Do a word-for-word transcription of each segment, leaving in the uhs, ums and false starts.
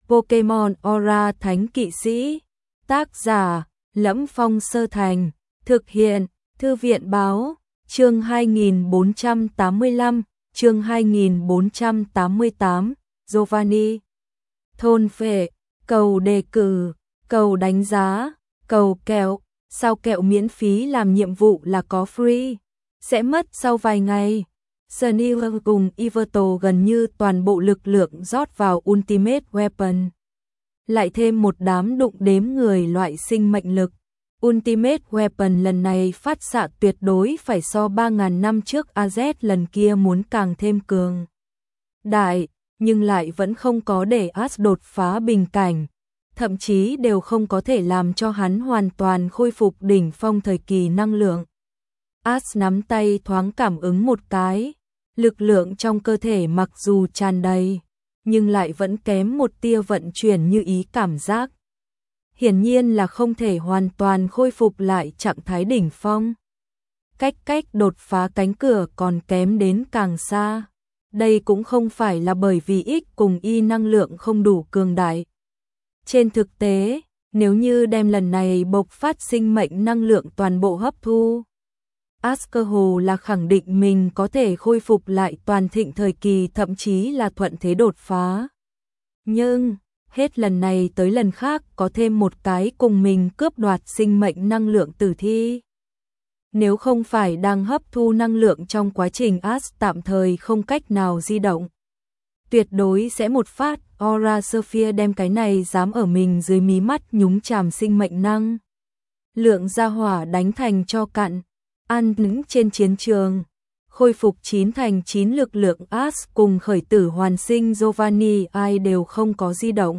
Pokemon Aura Thánh Kỵ Sĩ. Tác giả: Lẫm Phong Sơ Thành. Thực hiện: Thư viện báo. Chương hai nghìn bốn trăm tám mươi lăm, chương hai nghìn bốn trăm tám mươi tám, Giovanni. Thôn phệ, cầu đề cử, cầu đánh giá, cầu kẹo. Sao kẹo miễn phí làm nhiệm vụ là có free, sẽ mất sau vài ngày. Sunny cùng Iverto gần như toàn bộ lực lượng rót vào Ultimate Weapon. Lại thêm một đám đụng đếm người loại sinh mệnh lực. Ultimate Weapon lần này phát xạ tuyệt đối phải so ba nghìn năm trước a dét lần kia muốn càng thêm cường đại, nhưng lại vẫn không có để Ash đột phá bình cảnh. Thậm chí đều không có thể làm cho hắn hoàn toàn khôi phục đỉnh phong thời kỳ năng lượng. Ash nắm tay thoáng cảm ứng một cái, lực lượng trong cơ thể mặc dù tràn đầy, nhưng lại vẫn kém một tia vận chuyển như ý cảm giác. Hiển nhiên là không thể hoàn toàn khôi phục lại trạng thái đỉnh phong. Cách cách đột phá cánh cửa còn kém đến càng xa. Đây cũng không phải là bởi vì X cùng Y năng lượng không đủ cường đại. Trên thực tế, nếu như đem lần này bộc phát sinh mệnh năng lượng toàn bộ hấp thu, Ash cơ hồ là khẳng định mình có thể khôi phục lại toàn thịnh thời kỳ, thậm chí là thuận thế đột phá. Nhưng, hết lần này tới lần khác có thêm một cái cùng mình cướp đoạt sinh mệnh năng lượng tử thi. Nếu không phải đang hấp thu năng lượng trong quá trình Ash tạm thời không cách nào di động, tuyệt đối sẽ một phát Aura Sphere đem cái này dám ở mình dưới mí mắt nhúng chàm sinh mệnh năng lượng ra hỏa đánh thành cho cặn. An nững trên chiến trường, khôi phục chín thành chín lực lượng Ash cùng khởi tử hoàn sinh Giovanni ai đều không có di động.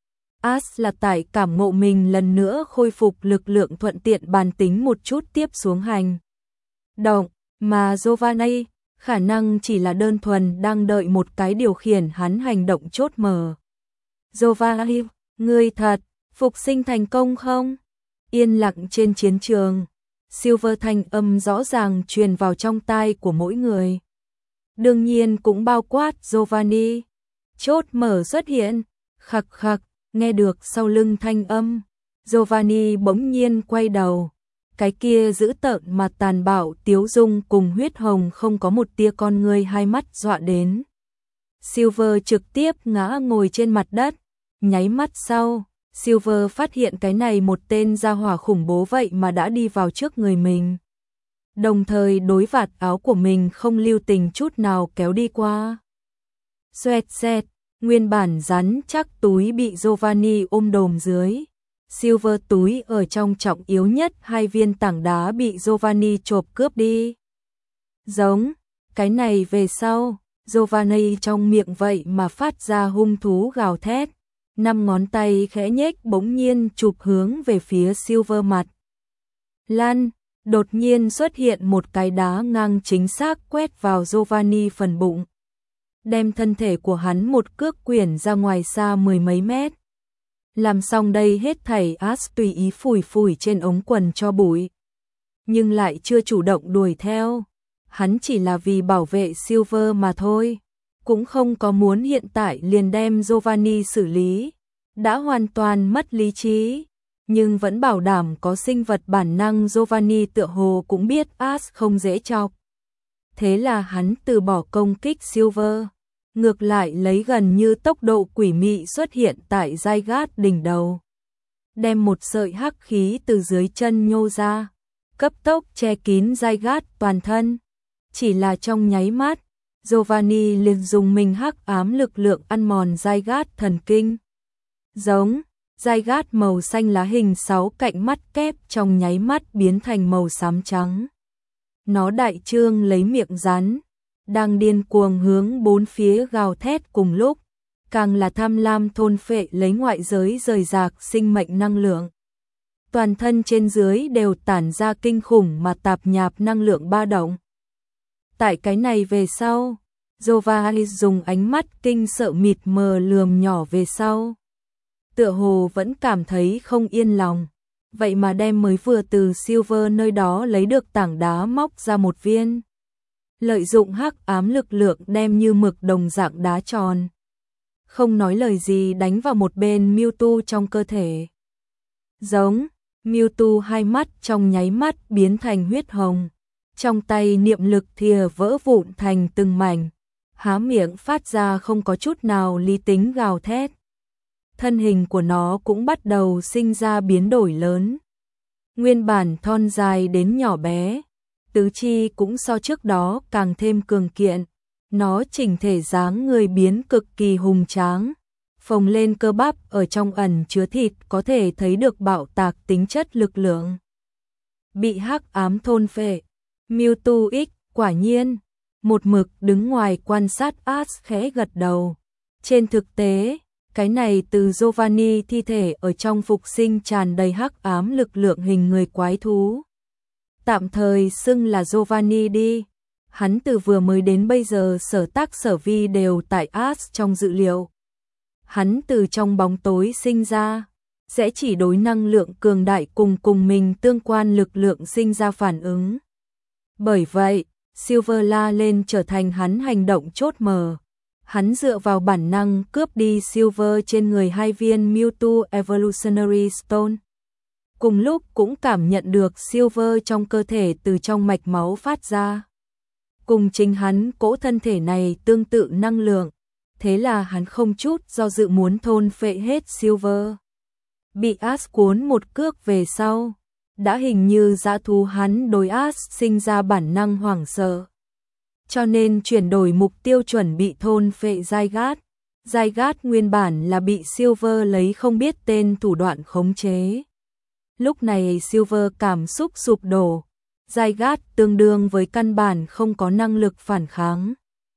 Ash là tại cảm ngộ mình lần nữa khôi phục lực lượng thuận tiện bàn tính một chút tiếp xuống hành động, mà Giovanni khả năng chỉ là đơn thuần đang đợi một cái điều khiển hắn hành động chốt mở. Giovanni, ngươi thật phục sinh thành công không? Yên lặng trên chiến trường, Silver thanh âm rõ ràng truyền vào trong tai của mỗi người. Đương nhiên cũng bao quát Giovanni. Chốt mở xuất hiện, khặc khặc, nghe được sau lưng thanh âm. Giovanni bỗng nhiên quay đầu. Cái kia dữ tợn mà tàn bạo tiếu dung cùng huyết hồng không có một tia con người hai mắt dọa đến. Silver trực tiếp ngã ngồi trên mặt đất. Nháy mắt sau, Silver phát hiện cái này một tên gia hỏa khủng bố vậy mà đã đi vào trước người mình. Đồng thời đối vạt áo của mình không lưu tình chút nào kéo đi qua. Xoẹt xẹt, nguyên bản rắn chắc túi bị Giovanni ôm đồm dưới. Silver túi ở trong trọng yếu nhất hai viên tảng đá bị Giovanni chộp cướp đi. Giống, cái này về sau, Giovanni trong miệng vậy mà phát ra hung thú gào thét. Năm ngón tay khẽ nhếch bỗng nhiên chụp hướng về phía Silver mặt. Lan, đột nhiên xuất hiện một cái đá ngang chính xác quét vào Giovanni phần bụng. Đem thân thể của hắn một cước quyển ra ngoài xa mười mấy mét. Làm xong đây hết thảy Ash tùy ý phủi phủi trên ống quần cho bụi. Nhưng lại chưa chủ động đuổi theo. Hắn chỉ là vì bảo vệ Silver mà thôi. Cũng không có muốn hiện tại liền đem Giovanni xử lý. Đã hoàn toàn mất lý trí. Nhưng vẫn bảo đảm có sinh vật bản năng. Giovanni tựa hồ cũng biết Ash không dễ chọc. Thế là hắn từ bỏ công kích Silver. Ngược lại lấy gần như tốc độ quỷ mị xuất hiện tại Zygarde đỉnh đầu. Đem một sợi hắc khí từ dưới chân nhô ra. Cấp tốc che kín Zygarde toàn thân. Chỉ là trong nháy mắt, Giovanni liền dùng mình hắc ám lực lượng ăn mòn Zygarde thần kinh. Giống, Zygarde màu xanh lá hình sáu cạnh mắt kép trong nháy mắt biến thành màu xám trắng. Nó đại trương lấy miệng rắn, đang điên cuồng hướng bốn phía gào thét cùng lúc, càng là tham lam thôn phệ lấy ngoại giới rời rạc sinh mệnh năng lượng. Toàn thân trên dưới đều tản ra kinh khủng mà tạp nhạp năng lượng ba động. Tại cái này về sau, Giovanni dùng ánh mắt kinh sợ mịt mờ lườm nhỏ về sau. Tựa hồ vẫn cảm thấy không yên lòng, vậy mà đem mới vừa từ Silver nơi đó lấy được tảng đá móc ra một viên. Lợi dụng hắc ám lực lượng đem như mực đồng dạng đá tròn. không nói lời gì đánh vào một bên Mewtwo trong cơ thể. Giống, Mewtwo hai mắt trong nháy mắt biến thành huyết hồng, trong tay niệm lực thìa vỡ vụn thành từng mảnh, há miệng phát ra không có chút nào lý tính gào thét. Thân hình của nó cũng bắt đầu sinh ra biến đổi lớn. Nguyên bản thon dài đến nhỏ bé, tứ chi cũng so trước đó càng thêm cường kiện. Nó chỉnh thể dáng người biến cực kỳ hùng tráng, phồng lên cơ bắp ở trong ẩn chứa thịt có thể thấy được bạo tạc tính chất lực lượng. Bị hắc ám thôn phệ, Mewtwo X quả nhiên, một mực đứng ngoài quan sát Ash khẽ gật đầu. Trên thực tế, cái này từ Giovanni thi thể ở trong phục sinh tràn đầy hắc ám lực lượng hình người quái thú. Tạm thời xưng là Giovanni đi. Hắn từ vừa mới đến bây giờ sở tác sở vi đều tại Ash trong dự liệu. Hắn từ trong bóng tối sinh ra, sẽ chỉ đối năng lượng cường đại cùng cùng mình tương quan lực lượng sinh ra phản ứng. Bởi vậy, Silver la lên trở thành hắn hành động chốt mở. Hắn dựa vào bản năng cướp đi Silver trên người hai viên Mewtwo Evolutionary Stone. Cùng lúc cũng cảm nhận được Silver trong cơ thể từ trong mạch máu phát ra. Cùng chính hắn cỗ thân thể này tương tự năng lượng, thế là hắn không chút do dự muốn thôn phệ hết Silver. Bị Ash cuốn một cước về sau, đã hình như dã thú hắn đối Ash sinh ra bản năng hoảng sợ. Cho nên chuyển đổi mục tiêu chuẩn bị thôn phệ Zygarde. Zygarde nguyên bản là bị Silver lấy không biết tên thủ đoạn khống chế. Lúc này Silver cảm xúc sụp đổ. Zygarde tương đương với căn bản không có năng lực phản kháng.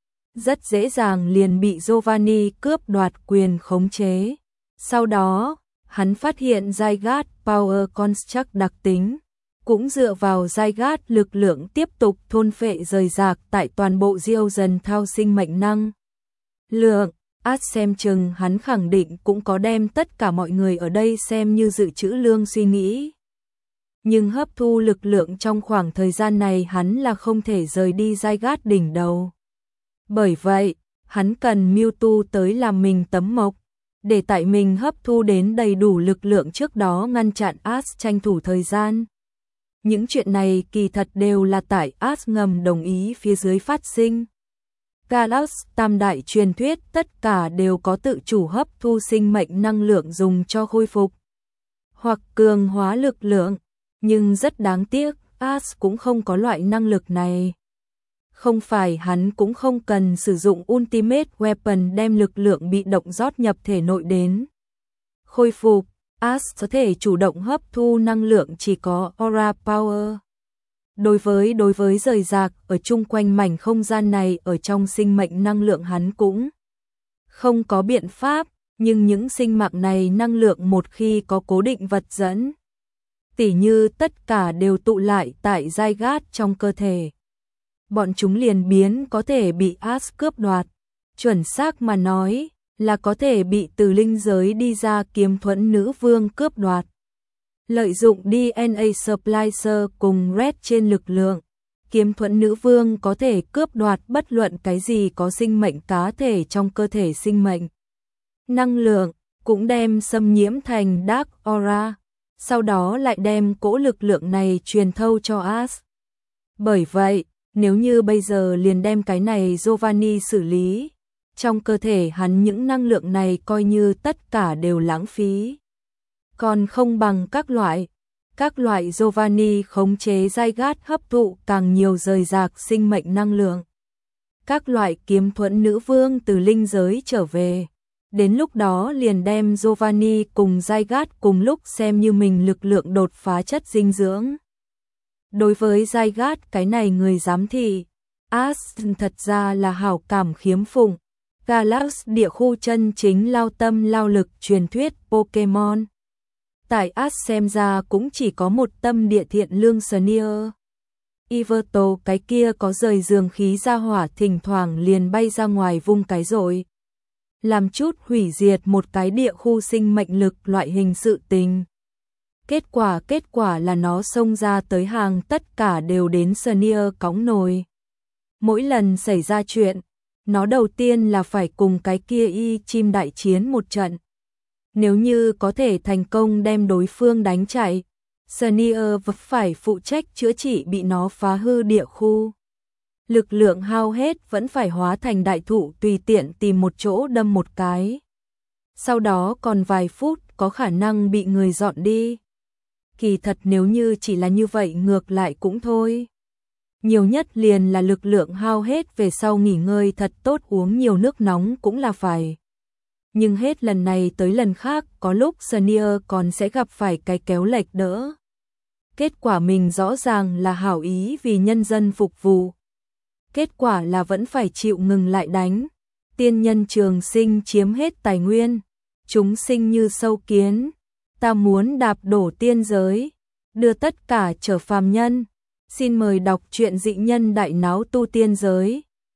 Rất dễ dàng liền bị Giovanni cướp đoạt quyền khống chế. Sau đó, hắn phát hiện Zygarde Power Construct đặc tính. Cũng dựa vào Zygarde lực lượng tiếp tục thôn phệ rời rạc tại toàn bộ diêu dần thao sinh mệnh năng. Lượng, Ash xem chừng hắn khẳng định cũng có đem tất cả mọi người ở đây xem như dự trữ lương suy nghĩ. Nhưng hấp thu lực lượng trong khoảng thời gian này hắn là không thể rời đi Zygarde đỉnh đầu. Bởi vậy, hắn cần Mewtwo tới làm mình tấm mộc, để tại mình hấp thu đến đầy đủ lực lượng trước đó ngăn chặn Ash tranh thủ thời gian. Những chuyện này kỳ thật đều là tại Ash ngầm đồng ý phía dưới phát sinh. Galax tam đại truyền thuyết tất cả đều có tự chủ hấp thu sinh mệnh năng lượng dùng cho khôi phục hoặc cường hóa lực lượng, nhưng rất đáng tiếc, Ash cũng không có loại năng lực này. Không phải hắn cũng không cần sử dụng Ultimate Weapon đem lực lượng bị động rót nhập thể nội đến khôi phục. Ash có thể chủ động hấp thu năng lượng chỉ có Aura Power. Đối với đối với rời rạc ở chung quanh mảnh không gian này ở trong sinh mệnh năng lượng hắn cũng không có biện pháp, nhưng những sinh mạng này năng lượng một khi có cố định vật dẫn, tỉ như tất cả đều tụ lại tại Zygarde trong cơ thể. Bọn chúng liền biến có thể bị Ash cướp đoạt, chuẩn xác mà nói là có thể bị từ linh giới đi ra kiếm thuẫn nữ vương cướp đoạt. Lợi dụng đê en a Splicer cùng Red trên lực lượng, kiếm thuẫn nữ vương có thể cướp đoạt bất luận cái gì có sinh mệnh cá thể trong cơ thể sinh mệnh. Năng lượng cũng đem xâm nhiễm thành Dark Aura, sau đó lại đem cỗ lực lượng này truyền thâu cho Ash. Bởi vậy, nếu như bây giờ liền đem cái này Giovanni xử lý, trong cơ thể hắn những năng lượng này coi như tất cả đều lãng phí. Còn không bằng các loại, các loại Giovanni khống chế Zygarde hấp thụ càng nhiều rời rạc sinh mệnh năng lượng. Các loại kiếm thuẫn nữ vương từ linh giới trở về. Đến lúc đó liền đem Giovanni cùng Zygarde cùng lúc xem như mình lực lượng đột phá chất dinh dưỡng. Đối với Zygarde cái này người giám thị, Ash thật ra là hảo cảm khiếm phụng. Galax địa khu chân chính lao tâm lao lực truyền thuyết Pokemon. Tại Ash xem ra cũng chỉ có một tâm địa thiện lương Sneer. Yveltal cái kia có rời giường khí ra hỏa thỉnh thoảng liền bay ra ngoài vung cái rồi. Làm chút hủy diệt một cái địa khu sinh mệnh lực loại hình sự tình. Kết quả kết quả là nó xông ra tới hàng tất cả đều đến Sneer cõng nồi. Mỗi lần xảy ra chuyện, Nó đầu tiên là phải cùng cái kia y chim đại chiến một trận. Nếu như có thể thành công đem đối phương đánh chạy, Senior phải phụ trách chữa trị bị nó phá hư địa khu. Lực lượng hao hết vẫn phải hóa thành đại thụ tùy tiện tìm một chỗ đâm một cái. Sau đó còn vài phút có khả năng bị người dọn đi. Kỳ thật nếu như chỉ là như vậy ngược lại cũng thôi. Nhiều nhất liền là lực lượng hao hết về sau nghỉ ngơi thật tốt, uống nhiều nước nóng cũng là phải. Nhưng hết lần này tới lần khác có lúc Senior còn sẽ gặp phải cái kéo lệch đỡ. Kết quả mình rõ ràng là hảo ý vì nhân dân phục vụ. Kết quả là vẫn phải chịu ngừng lại đánh. Tiên nhân trường sinh chiếm hết tài nguyên. Chúng sinh như sâu kiến. Ta muốn đạp đổ tiên giới. Đưa tất cả trở phàm nhân. Xin mời đọc truyện Dị Nhân Đại Náo Tu Tiên Giới.